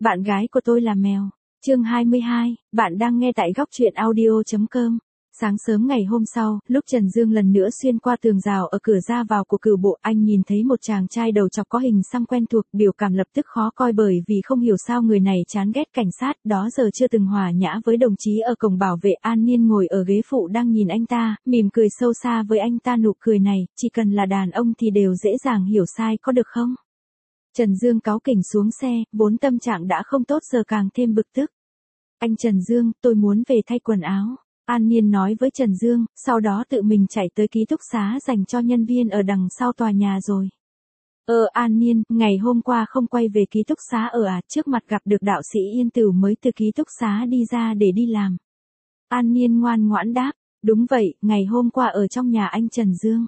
Bạn gái của tôi là mèo. Chương 22, bạn đang nghe tại góc truyện audio.com. Sáng sớm ngày hôm sau, lúc Trần Dương lần nữa xuyên qua tường rào ở cửa ra vào của cửu bộ, anh nhìn thấy một chàng trai đầu trọc có hình xăm quen thuộc, biểu cảm lập tức khó coi bởi vì không hiểu sao người này chán ghét cảnh sát, đó giờ chưa từng hòa nhã với đồng chí ở cổng bảo vệ. An Niên ngồi ở ghế phụ đang nhìn anh ta, mỉm cười sâu xa với anh ta. Nụ cười này, chỉ cần là đàn ông thì đều dễ dàng hiểu sai, có được không? Trần Dương cáu kỉnh xuống xe, vốn tâm trạng đã không tốt giờ càng thêm bực tức. Anh Trần Dương, tôi muốn về thay quần áo. An Niên nói với Trần Dương, sau đó tự mình chạy tới ký túc xá dành cho nhân viên ở đằng sau tòa nhà rồi. An Niên, ngày hôm qua không quay về ký túc xá trước mặt gặp được đạo sĩ Yên Tửu mới từ ký túc xá đi ra để đi làm. An Niên ngoan ngoãn đáp, đúng vậy, ngày hôm qua ở trong nhà anh Trần Dương.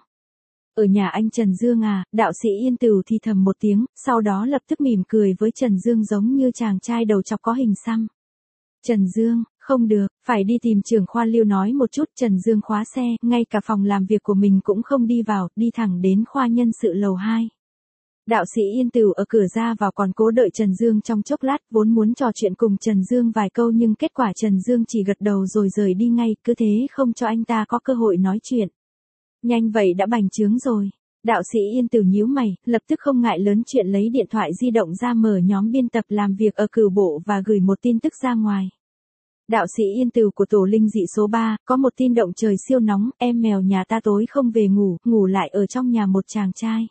Ở nhà anh Trần Dương đạo sĩ Yên Tửu thì thầm một tiếng, sau đó lập tức mỉm cười với Trần Dương giống như chàng trai đầu trọc có hình xăm. Trần Dương, không được, phải đi tìm trưởng khoa Lưu nói một chút. Trần Dương khóa xe, ngay cả phòng làm việc của mình cũng không đi vào, đi thẳng đến khoa nhân sự lầu 2. Đạo sĩ Yên Tửu ở cửa ra vào còn cố đợi Trần Dương trong chốc lát, vốn muốn trò chuyện cùng Trần Dương vài câu nhưng kết quả Trần Dương chỉ gật đầu rồi rời đi ngay, cứ thế không cho anh ta có cơ hội nói chuyện. Nhanh vậy đã bành trướng rồi. Đạo sĩ Yên Tửu nhíu mày, lập tức không ngại lớn chuyện lấy điện thoại di động ra mở nhóm biên tập làm việc ở cửu bộ và gửi một tin tức ra ngoài. Đạo sĩ Yên Tửu của tổ linh dị số 3, có một tin động trời siêu nóng, em mèo nhà ta tối không về ngủ lại ở trong nhà một chàng trai.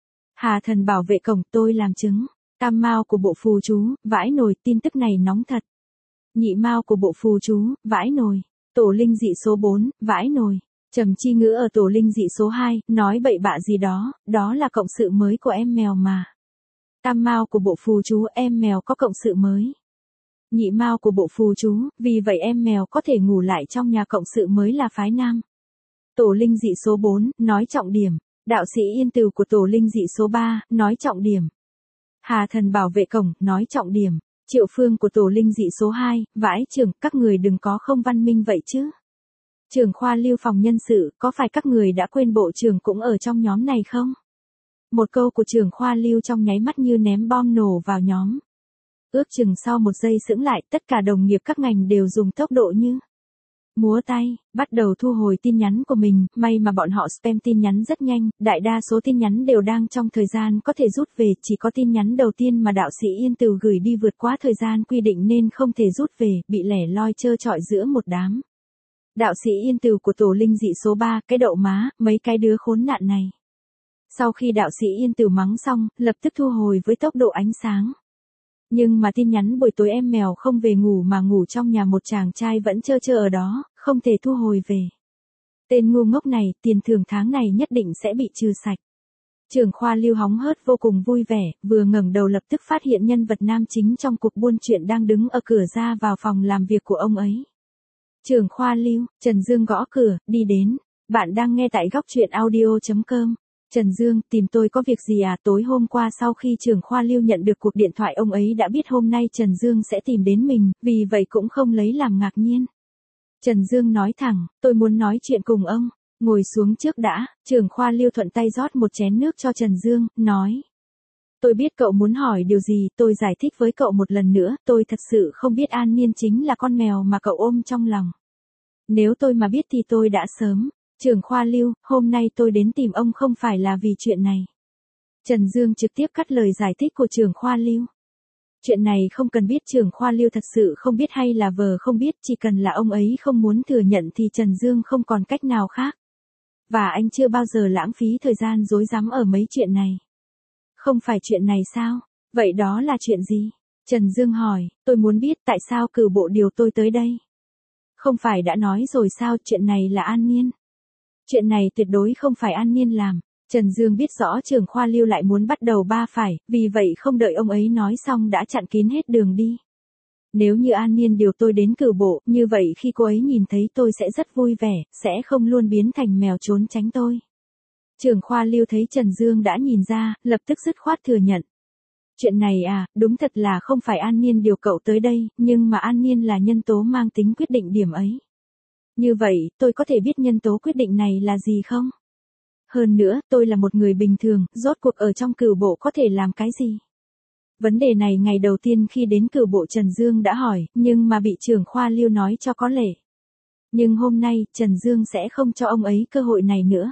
Hà thần bảo vệ cổng, tôi làm chứng. Tam mao của bộ phù chú, vãi nồi, tin tức này nóng thật. Nhị mao của bộ phù chú, vãi nồi. Tổ linh dị số 4, vãi nồi. Trầm Chi Ngữ ở tổ linh dị số 2, nói bậy bạ gì đó, đó là cộng sự mới của em mèo mà. Tam mao của bộ phù chú, em mèo có cộng sự mới. Nhị mao của bộ phù chú, vì vậy em mèo có thể ngủ lại trong nhà cộng sự mới là phái nam. Tổ linh dị số 4, nói trọng điểm. Đạo sĩ Yên Tửu của tổ linh dị số 3, nói trọng điểm. Hà thần bảo vệ cổng, nói trọng điểm. Triệu Phương của tổ linh dị số 2, vãi trưởng, các người đừng có không văn minh vậy chứ. Trưởng khoa Lưu phòng nhân sự, có phải các người đã quên bộ trưởng cũng ở trong nhóm này không? Một câu của trưởng khoa Lưu trong nháy mắt như ném bom nổ vào nhóm. Ước chừng sau một giây sững lại, tất cả đồng nghiệp các ngành đều dùng tốc độ như múa tay, bắt đầu thu hồi tin nhắn của mình. May mà bọn họ spam tin nhắn rất nhanh, đại đa số tin nhắn đều đang trong thời gian có thể rút về, chỉ có tin nhắn đầu tiên mà đạo sĩ Yên Tửu gửi đi vượt quá thời gian quy định nên không thể rút về, bị lẻ loi trơ trọi giữa một đám. Đạo sĩ Yên Tửu của tổ linh dị số 3, cái đậu má, mấy cái đứa khốn nạn này. Sau khi đạo sĩ Yên Tửu mắng xong, lập tức thu hồi với tốc độ ánh sáng. Nhưng mà tin nhắn buổi tối em mèo không về ngủ mà ngủ trong nhà một chàng trai vẫn trơ ở đó, không thể thu hồi về. Tên ngu ngốc này, tiền thưởng tháng này nhất định sẽ bị trừ sạch. Trưởng khoa Lưu hóng hớt vô cùng vui vẻ, vừa ngẩng đầu lập tức phát hiện nhân vật nam chính trong cuộc buôn chuyện đang đứng ở cửa ra vào phòng làm việc của ông ấy. Trưởng khoa Lưu, Trần Dương gõ cửa, đi đến. Bạn đang nghe tại góc truyện audio.com. Trần Dương, tìm tôi có việc gì à? Tối hôm qua sau khi trưởng khoa Lưu nhận được cuộc điện thoại ông ấy đã biết hôm nay Trần Dương sẽ tìm đến mình, vì vậy cũng không lấy làm ngạc nhiên. Trần Dương nói thẳng, tôi muốn nói chuyện cùng ông. Ngồi xuống trước đã. Trưởng khoa Lưu thuận tay rót một chén nước cho Trần Dương, nói. Tôi biết cậu muốn hỏi điều gì, tôi giải thích với cậu một lần nữa, tôi thật sự không biết An Niên chính là con mèo mà cậu ôm trong lòng. Nếu tôi mà biết thì tôi đã sớm. Trưởng khoa Lưu, hôm nay tôi đến tìm ông không phải là vì chuyện này. Trần Dương trực tiếp cắt lời giải thích của trưởng khoa Lưu. Chuyện này không cần biết, trưởng khoa Lưu thật sự không biết hay là vờ không biết, chỉ cần là ông ấy không muốn thừa nhận thì Trần Dương không còn cách nào khác. Và anh chưa bao giờ lãng phí thời gian rối rắm ở mấy chuyện này. Không phải chuyện này sao? Vậy đó là chuyện gì? Trần Dương hỏi, tôi muốn biết tại sao cửu bộ điều tôi tới đây. Không phải đã nói rồi sao, chuyện này là An Niên. Chuyện này tuyệt đối không phải An Niên làm. Trần Dương biết rõ trưởng khoa Lưu lại muốn bắt đầu ba phải, vì vậy không đợi ông ấy nói xong đã chặn kín hết đường đi. Nếu như An Niên điều tôi đến cửu bộ, như vậy khi cô ấy nhìn thấy tôi sẽ rất vui vẻ, sẽ không luôn biến thành mèo trốn tránh tôi. Trưởng khoa Lưu thấy Trần Dương đã nhìn ra, lập tức dứt khoát thừa nhận. Chuyện này đúng thật là không phải An Niên điều cậu tới đây, nhưng mà An Niên là nhân tố mang tính quyết định điểm ấy. Như vậy, tôi có thể biết nhân tố quyết định này là gì không? Hơn nữa, tôi là một người bình thường, rốt cuộc ở trong cửu bộ có thể làm cái gì? Vấn đề này ngày đầu tiên khi đến cửu bộ Trần Dương đã hỏi, nhưng mà bị trưởng khoa Lưu nói cho có lệ. Nhưng hôm nay, Trần Dương sẽ không cho ông ấy cơ hội này nữa.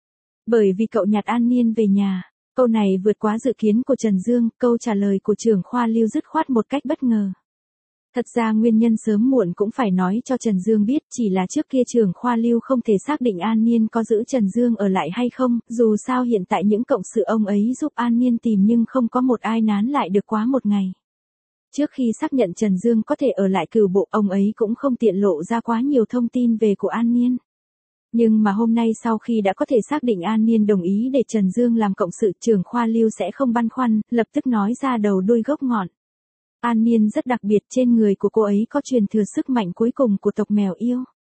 Bởi vì cậu nhặt An Niên về nhà. Câu này vượt quá dự kiến của Trần Dương, câu trả lời của trưởng khoa Lưu dứt khoát một cách bất ngờ. Thật ra nguyên nhân sớm muộn cũng phải nói cho Trần Dương biết, chỉ là trước kia trưởng khoa Lưu không thể xác định An Niên có giữ Trần Dương ở lại hay không, dù sao hiện tại những cộng sự ông ấy giúp An Niên tìm nhưng không có một ai nán lại được quá một ngày. Trước khi xác nhận Trần Dương có thể ở lại cửu bộ, ông ấy cũng không tiện lộ ra quá nhiều thông tin về của An Niên. Nhưng mà hôm nay sau khi đã có thể xác định An Niên đồng ý để Trần Dương làm cộng sự, trưởng khoa Lưu sẽ không băn khoăn, lập tức nói ra đầu đuôi gốc ngọn. An Niên rất đặc biệt, trên người của cô ấy có truyền thừa sức mạnh cuối cùng của tộc mèo yêu.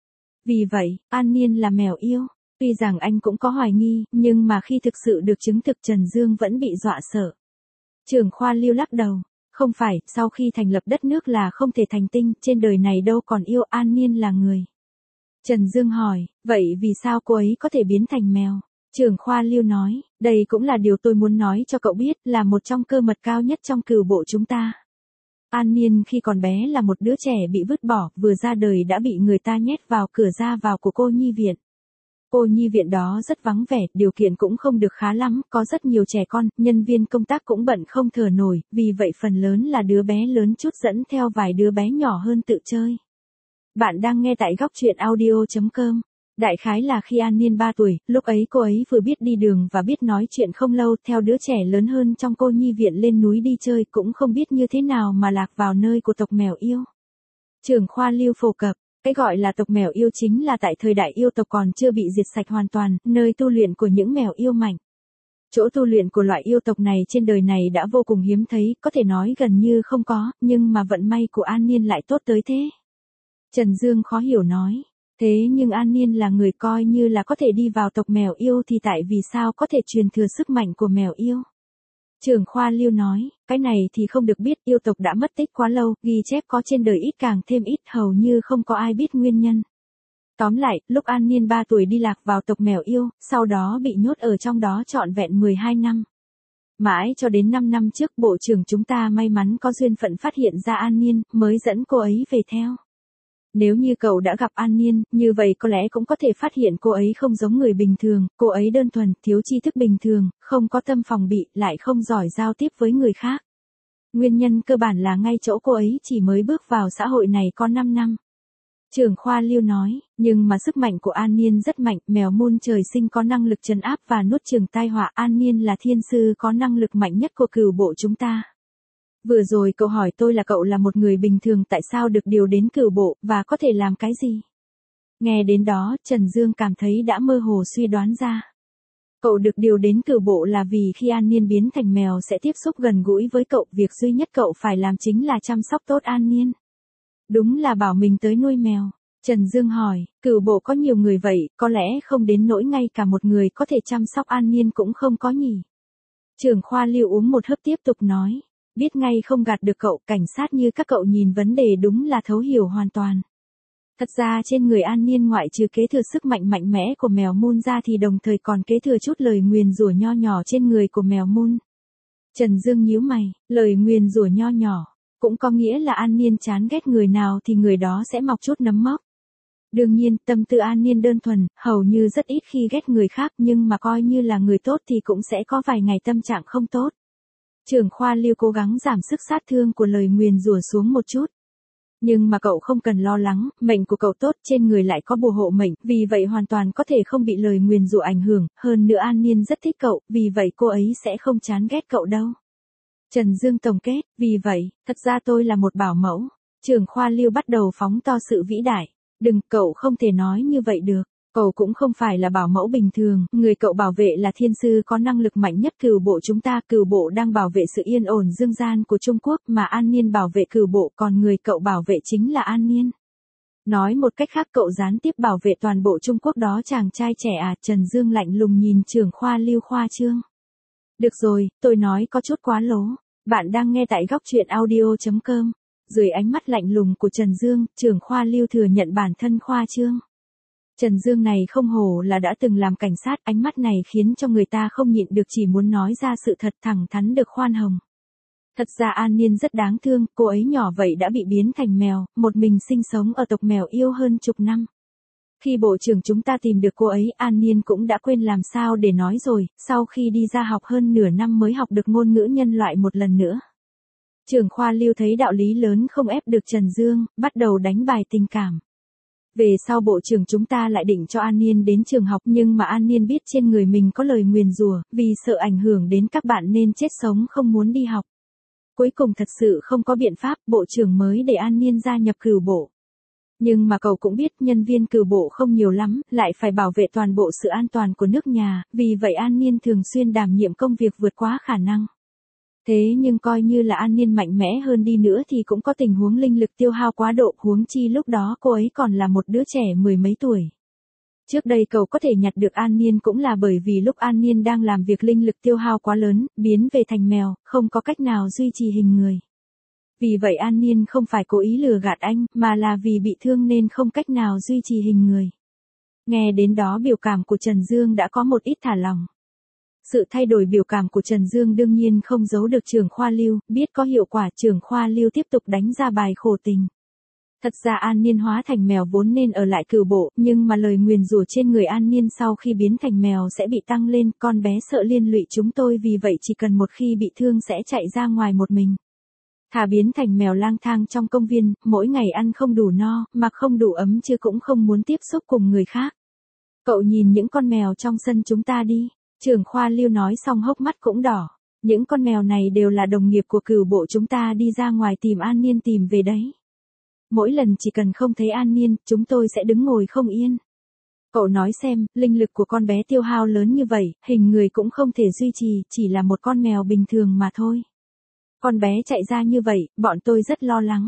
Vì vậy, An Niên là mèo yêu. Tuy rằng anh cũng có hoài nghi, nhưng mà khi thực sự được chứng thực Trần Dương vẫn bị dọa sợ. Trưởng khoa Lưu lắc đầu. Không phải, sau khi thành lập đất nước là không thể thành tinh, trên đời này đâu còn yêu, An Niên là người. Trần Dương hỏi, vậy vì sao cô ấy có thể biến thành mèo? Trưởng khoa Lưu nói, đây cũng là điều tôi muốn nói cho cậu biết, là một trong cơ mật cao nhất trong cửu bộ chúng ta. An Niên khi còn bé là một đứa trẻ bị vứt bỏ, vừa ra đời đã bị người ta nhét vào cửa ra vào của cô nhi viện. Cô nhi viện đó rất vắng vẻ, điều kiện cũng không được khá lắm, có rất nhiều trẻ con, nhân viên công tác cũng bận không thở nổi, vì vậy phần lớn là đứa bé lớn chút dẫn theo vài đứa bé nhỏ hơn tự chơi. Bạn đang nghe tại góc truyện audio.com. Đại khái là khi An Niên 3 tuổi, lúc ấy cô ấy vừa biết đi đường và biết nói chuyện không lâu, theo đứa trẻ lớn hơn trong cô nhi viện lên núi đi chơi, cũng không biết như thế nào mà lạc vào nơi của tộc mèo yêu. Trưởng khoa Lưu phổ cập, cái gọi là tộc mèo yêu chính là tại thời đại yêu tộc còn chưa bị diệt sạch hoàn toàn, nơi tu luyện của những mèo yêu mạnh. Chỗ tu luyện của loại yêu tộc này trên đời này đã vô cùng hiếm thấy, có thể nói gần như không có, nhưng mà vận may của An Niên lại tốt tới thế. Trần Dương khó hiểu nói, thế nhưng An Niên là người coi như là có thể đi vào tộc mèo yêu thì tại vì sao có thể truyền thừa sức mạnh của mèo yêu? Trưởng khoa Lưu nói, cái này thì không được biết, yêu tộc đã mất tích quá lâu, ghi chép có trên đời ít càng thêm ít, hầu như không có ai biết nguyên nhân. Tóm lại, lúc An Niên 3 tuổi đi lạc vào tộc mèo yêu, sau đó bị nhốt ở trong đó trọn vẹn 12 năm. Mãi cho đến 5 năm trước bộ trưởng chúng ta may mắn có duyên phận phát hiện ra An Niên, mới dẫn cô ấy về theo. Nếu như cậu đã gặp An Niên, như vậy có lẽ cũng có thể phát hiện cô ấy không giống người bình thường, cô ấy đơn thuần, thiếu tri thức bình thường, không có tâm phòng bị, lại không giỏi giao tiếp với người khác. Nguyên nhân cơ bản là ngay chỗ cô ấy chỉ mới bước vào xã hội này có 5 năm. Trưởng khoa Lưu nói, nhưng mà sức mạnh của An Niên rất mạnh, mèo môn trời sinh có năng lực trấn áp và nuốt chửng tai họa, An Niên là thiên sư có năng lực mạnh nhất của cửu bộ chúng ta. Vừa rồi cậu hỏi tôi là cậu là một người bình thường tại sao được điều đến cửu bộ, và có thể làm cái gì? Nghe đến đó, Trần Dương cảm thấy đã mơ hồ suy đoán ra. Cậu được điều đến cửu bộ là vì khi An Niên biến thành mèo sẽ tiếp xúc gần gũi với cậu, việc duy nhất cậu phải làm chính là chăm sóc tốt An Niên. Đúng là bảo mình tới nuôi mèo. Trần Dương hỏi, cửu bộ có nhiều người vậy, có lẽ không đến nỗi ngay cả một người có thể chăm sóc An Niên cũng không có nhỉ? Trưởng khoa Lưu uống một hớp tiếp tục nói. Biết ngay không gạt được cậu, cảnh sát như các cậu nhìn vấn đề đúng là thấu hiểu hoàn toàn. Thật ra trên người An Niên ngoại trừ kế thừa sức mạnh mạnh mẽ của mèo Moon ra thì đồng thời còn kế thừa chút lời nguyền rủa nho nhỏ trên người của mèo Moon. Trần Dương nhíu mày, lời nguyền rủa nho nhỏ, cũng có nghĩa là An Niên chán ghét người nào thì người đó sẽ mọc chút nấm mốc. Đương nhiên, tâm tư An Niên đơn thuần, hầu như rất ít khi ghét người khác, nhưng mà coi như là người tốt thì cũng sẽ có vài ngày tâm trạng không tốt. Trưởng khoa Lưu cố gắng giảm sức sát thương của lời nguyền rủa xuống một chút. Nhưng mà cậu không cần lo lắng, mệnh của cậu tốt, trên người lại có bùa hộ mệnh, vì vậy hoàn toàn có thể không bị lời nguyền rủa ảnh hưởng, hơn nữa An Niên rất thích cậu, vì vậy cô ấy sẽ không chán ghét cậu đâu. Trần Dương tổng kết, vì vậy, thật ra tôi là một bảo mẫu. Trưởng khoa Lưu bắt đầu phóng to sự vĩ đại. Đừng, cậu không thể nói như vậy được. Cậu cũng không phải là bảo mẫu bình thường, người cậu bảo vệ là thiên sư có năng lực mạnh nhất cửu bộ chúng ta, cửu bộ đang bảo vệ sự yên ổn dương gian của Trung Quốc mà An Niên bảo vệ cửu bộ, còn người cậu bảo vệ chính là An Niên. Nói một cách khác cậu gián tiếp bảo vệ toàn bộ Trung Quốc đó chàng trai trẻ à, Trần Dương lạnh lùng nhìn trưởng khoa Lưu khoa trương. Được rồi, tôi nói có chút quá lố. Bạn đang nghe tại góc truyện audio.com. Dưới ánh mắt lạnh lùng của Trần Dương, trưởng khoa Lưu thừa nhận bản thân khoa trương. Trần Dương này không hổ là đã từng làm cảnh sát, ánh mắt này khiến cho người ta không nhịn được chỉ muốn nói ra sự thật thẳng thắn được khoan hồng. Thật ra An Niên rất đáng thương, cô ấy nhỏ vậy đã bị biến thành mèo, một mình sinh sống ở tộc mèo yêu hơn chục năm. Khi bộ trưởng chúng ta tìm được cô ấy, An Niên cũng đã quên làm sao để nói rồi, sau khi đi ra học hơn nửa năm mới học được ngôn ngữ nhân loại một lần nữa. Trưởng khoa Lưu thấy đạo lý lớn không ép được Trần Dương, bắt đầu đánh bài tình cảm. Về sau bộ trưởng chúng ta lại định cho An Niên đến trường học, nhưng mà An Niên biết trên người mình có lời nguyền rủa, vì sợ ảnh hưởng đến các bạn nên chết sống không muốn đi học. Cuối cùng thật sự không có biện pháp, bộ trưởng mới để An Niên gia nhập cửu bộ. Nhưng mà cậu cũng biết nhân viên cửu bộ không nhiều lắm, lại phải bảo vệ toàn bộ sự an toàn của nước nhà, vì vậy An Niên thường xuyên đảm nhiệm công việc vượt quá khả năng. Thế nhưng coi như là An Niên mạnh mẽ hơn đi nữa thì cũng có tình huống linh lực tiêu hao quá độ, huống chi lúc đó cô ấy còn là một đứa trẻ mười mấy tuổi. Trước đây cậu có thể nhặt được An Niên cũng là bởi vì lúc An Niên đang làm việc linh lực tiêu hao quá lớn, biến về thành mèo, không có cách nào duy trì hình người. Vì vậy An Niên không phải cố ý lừa gạt anh, mà là vì bị thương nên không cách nào duy trì hình người. Nghe đến đó biểu cảm của Trần Dương đã có một ít thả lỏng. Sự thay đổi biểu cảm của Trần Dương đương nhiên không giấu được trưởng khoa Lưu, biết có hiệu quả trưởng khoa Lưu tiếp tục đánh ra bài khổ tình. Thật ra An Niên hóa thành mèo vốn nên ở lại cửu bộ, nhưng mà lời nguyền rủa trên người An Niên sau khi biến thành mèo sẽ bị tăng lên, con bé sợ liên lụy chúng tôi vì vậy chỉ cần một khi bị thương sẽ chạy ra ngoài một mình. Thà biến thành mèo lang thang trong công viên, mỗi ngày ăn không đủ no, mặc không đủ ấm chứ cũng không muốn tiếp xúc cùng người khác. Cậu nhìn những con mèo trong sân chúng ta đi, trưởng khoa Lưu nói xong hốc mắt cũng đỏ. Những con mèo này đều là đồng nghiệp của cửu bộ chúng ta đi ra ngoài tìm An Niên tìm về đấy. Mỗi lần chỉ cần không thấy An Niên, chúng tôi sẽ đứng ngồi không yên. Cậu nói xem, linh lực của con bé tiêu hao lớn như vậy, hình người cũng không thể duy trì, chỉ là một con mèo bình thường mà thôi. Con bé chạy ra như vậy, bọn tôi rất lo lắng.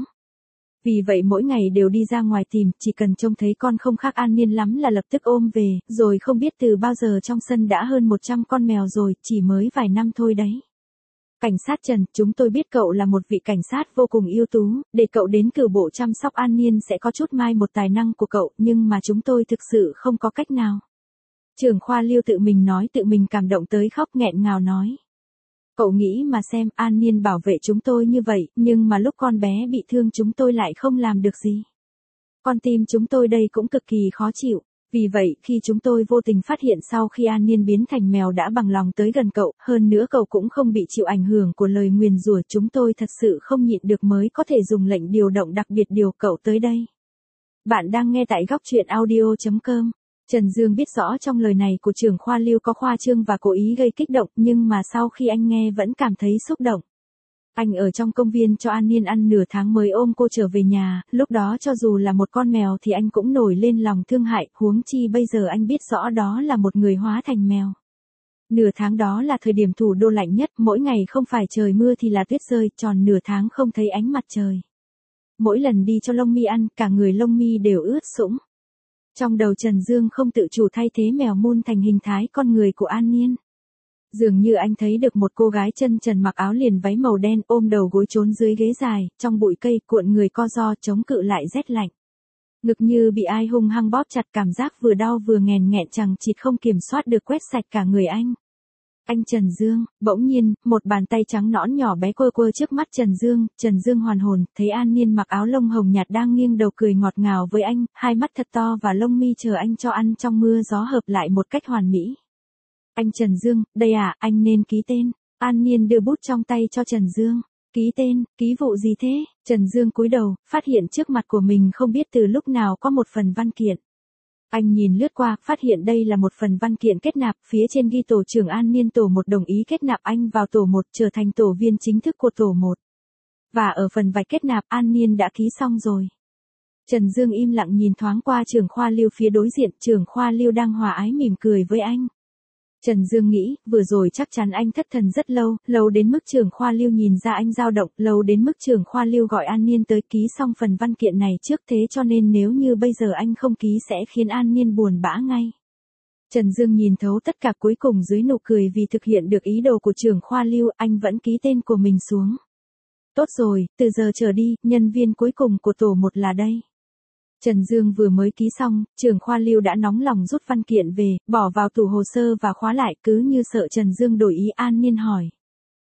Vì vậy mỗi ngày đều đi ra ngoài tìm, chỉ cần trông thấy con không khác An Niên lắm là lập tức ôm về, rồi không biết từ bao giờ trong sân đã hơn 100 con mèo rồi, chỉ mới vài năm thôi đấy. Cảnh sát Trần, chúng tôi biết cậu là một vị cảnh sát vô cùng ưu tú, để cậu đến cửu bộ chăm sóc An Niên sẽ có chút mai một tài năng của cậu, nhưng mà chúng tôi thực sự không có cách nào. Trưởng khoa Lưu tự mình nói tự mình cảm động tới khóc nghẹn ngào nói. Cậu nghĩ mà xem, An Niên bảo vệ chúng tôi như vậy, nhưng mà lúc con bé bị thương chúng tôi lại không làm được gì. Con tim chúng tôi đây cũng cực kỳ khó chịu. Vì vậy, khi chúng tôi vô tình phát hiện sau khi An Niên biến thành mèo đã bằng lòng tới gần cậu, hơn nữa cậu cũng không bị chịu ảnh hưởng của lời nguyền rủa, chúng tôi thật sự không nhịn được mới có thể dùng lệnh điều động đặc biệt điều cậu tới đây. Bạn đang nghe tại góc truyện audio.com. Trần Dương biết rõ trong lời này của trưởng khoa Lưu có khoa trương và cố ý gây kích động, nhưng mà sau khi anh nghe vẫn cảm thấy xúc động. Anh ở trong công viên cho An Niên ăn nửa tháng mới ôm cô trở về nhà, lúc đó cho dù là một con mèo thì anh cũng nổi lên lòng thương hại, huống chi bây giờ anh biết rõ đó là một người hóa thành mèo. Nửa tháng đó là thời điểm thủ đô lạnh nhất, mỗi ngày không phải trời mưa thì là tuyết rơi, tròn nửa tháng không thấy ánh mặt trời. Mỗi lần đi cho Lông Mi ăn, cả người Lông Mi đều ướt sũng. Trong đầu Trần Dương không tự chủ thay thế mèo mun thành hình thái con người của An Niên. Dường như anh thấy được một cô gái chân trần mặc áo liền váy màu đen ôm đầu gối trốn dưới ghế dài, trong bụi cây cuộn người co ro chống cự lại rét lạnh. Ngực như bị ai hung hăng bóp chặt, cảm giác vừa đau vừa nghẹn nghẹn chẳng chịt không kiểm soát được quét sạch cả người anh. Anh Trần Dương, bỗng nhiên, một bàn tay trắng nõn nhỏ bé quơ quơ trước mắt Trần Dương hoàn hồn, thấy An Niên mặc áo lông hồng nhạt đang nghiêng đầu cười ngọt ngào với anh, hai mắt thật to và lông mi chờ anh cho ăn trong mưa gió hợp lại một cách hoàn mỹ. Anh Trần Dương, đây à, anh nên ký tên. An Niên đưa bút trong tay cho Trần Dương. Ký tên, ký vụ gì thế? Trần Dương cúi đầu, phát hiện trước mặt của mình không biết từ lúc nào có một phần văn kiện. Anh nhìn lướt qua, phát hiện đây là một phần văn kiện kết nạp, phía trên ghi tổ trưởng An Niên tổ 1 đồng ý kết nạp anh vào tổ 1 trở thành tổ viên chính thức của tổ 1. Và ở phần vạch kết nạp An Niên đã ký xong rồi. Trần Dương im lặng nhìn thoáng qua trưởng khoa Lưu phía đối diện, trưởng khoa Lưu đang hòa ái mỉm cười với anh. Trần Dương nghĩ, vừa rồi chắc chắn anh thất thần rất lâu, lâu đến mức trưởng khoa Lưu nhìn ra anh dao động, lâu đến mức trưởng khoa Lưu gọi An Niên tới ký xong phần văn kiện này trước, thế cho nên nếu như bây giờ anh không ký sẽ khiến An Niên buồn bã ngay. Trần Dương nhìn thấu tất cả, cuối cùng dưới nụ cười vì thực hiện được ý đồ của trưởng khoa Lưu, anh vẫn ký tên của mình xuống. Tốt rồi, từ giờ trở đi, nhân viên cuối cùng của tổ 1 là đây. Trần Dương vừa mới ký xong, trưởng khoa Lưu đã nóng lòng rút văn kiện về, bỏ vào tủ hồ sơ và khóa lại, cứ như sợ Trần Dương đổi ý. An Niên hỏi.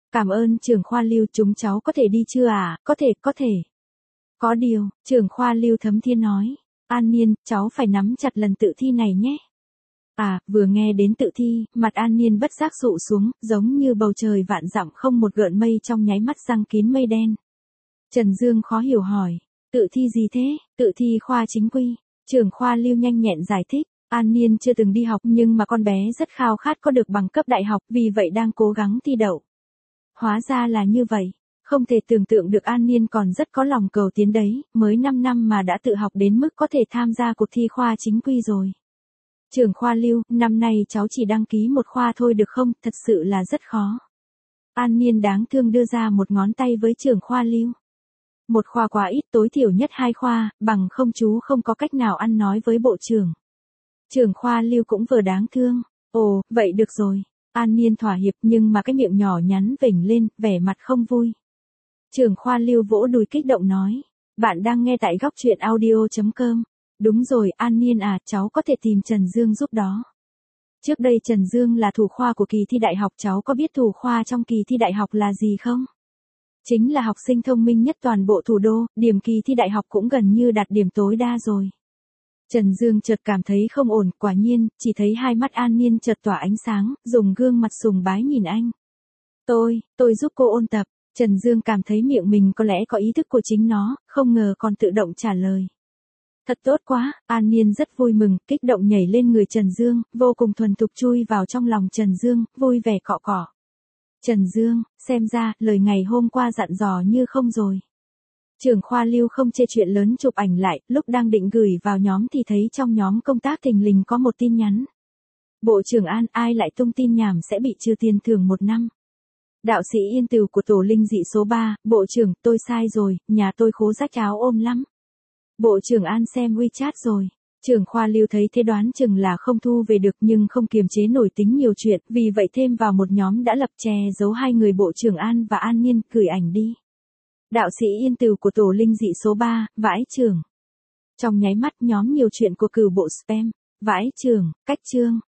Cảm ơn trưởng khoa Lưu, chúng cháu có thể đi chưa à? Có thể. Có điều, trưởng khoa Lưu Thấm Thiên nói. An Niên, cháu phải nắm chặt lần tự thi này nhé. À, vừa nghe đến tự thi, mặt An Niên bất giác dụ xuống, giống như bầu trời vạn dặm không một gợn mây trong nháy mắt giăng kín mây đen. Trần Dương khó hiểu hỏi. Tự thi gì thế? Tự thi khoa chính quy. Trưởng khoa Lưu nhanh nhẹn giải thích. An Niên chưa từng đi học nhưng mà con bé rất khao khát có được bằng cấp đại học, vì vậy đang cố gắng thi đậu. Hóa ra là như vậy. Không thể tưởng tượng được An Niên còn rất có lòng cầu tiến đấy, mới 5 năm mà đã tự học đến mức có thể tham gia cuộc thi khoa chính quy rồi. Trưởng khoa Lưu, năm nay cháu chỉ đăng ký một khoa thôi được không, thật sự là rất khó. An Niên đáng thương đưa ra một ngón tay với trưởng khoa Lưu. Một khoa quá ít, tối thiểu nhất 2 khoa, bằng không chú không có cách nào ăn nói với bộ trưởng. Trưởng khoa Lưu cũng vừa đáng thương. Ồ, vậy được rồi. An Niên thỏa hiệp nhưng mà cái miệng nhỏ nhắn vểnh lên, vẻ mặt không vui. Trưởng khoa Lưu vỗ đùi kích động nói. Bạn đang nghe tại góc truyện audio.com. Đúng rồi, An Niên à, cháu có thể tìm Trần Dương giúp đó. Trước đây Trần Dương là thủ khoa của kỳ thi đại học, cháu có biết thủ khoa trong kỳ thi đại học là gì không? Chính là học sinh thông minh nhất toàn bộ thủ đô, điểm kỳ thi đại học cũng gần như đạt điểm tối đa rồi. Trần Dương chợt cảm thấy không ổn, quả nhiên, chỉ thấy hai mắt An Niên chợt tỏa ánh sáng, dùng gương mặt sùng bái nhìn anh. Tôi giúp cô ôn tập. Trần Dương cảm thấy miệng mình có lẽ có ý thức của chính nó, không ngờ còn tự động trả lời. Thật tốt quá, An Niên rất vui mừng, kích động nhảy lên người Trần Dương, vô cùng thuần thục chui vào trong lòng Trần Dương, vui vẻ cọ cọ. Trần Dương, xem ra, lời ngày hôm qua dặn dò như không rồi. Trưởng khoa Lưu không chê chuyện lớn chụp ảnh lại, lúc đang định gửi vào nhóm thì thấy trong nhóm công tác thình lình có một tin nhắn. Bộ trưởng An, ai lại tung tin nhảm sẽ bị trừ tiền thưởng 1 năm. Đạo sĩ Yên Tửu của tổ linh dị số 3, bộ trưởng, tôi sai rồi, nhà tôi khố rách áo ôm lắm. Bộ trưởng An xem WeChat rồi. Trưởng khoa Lưu thấy thế đoán chừng là không thu về được nhưng không kiềm chế nổi tính nhiều chuyện, vì vậy thêm vào một nhóm đã lập che giấu hai người bộ trưởng An và An Niên, gửi ảnh đi. Đạo sĩ Yên Tửu của tổ linh dị số 3, vãi chưởng. Trong nháy mắt nhóm nhiều chuyện của cửu bộ spam, vãi chưởng, cách chương.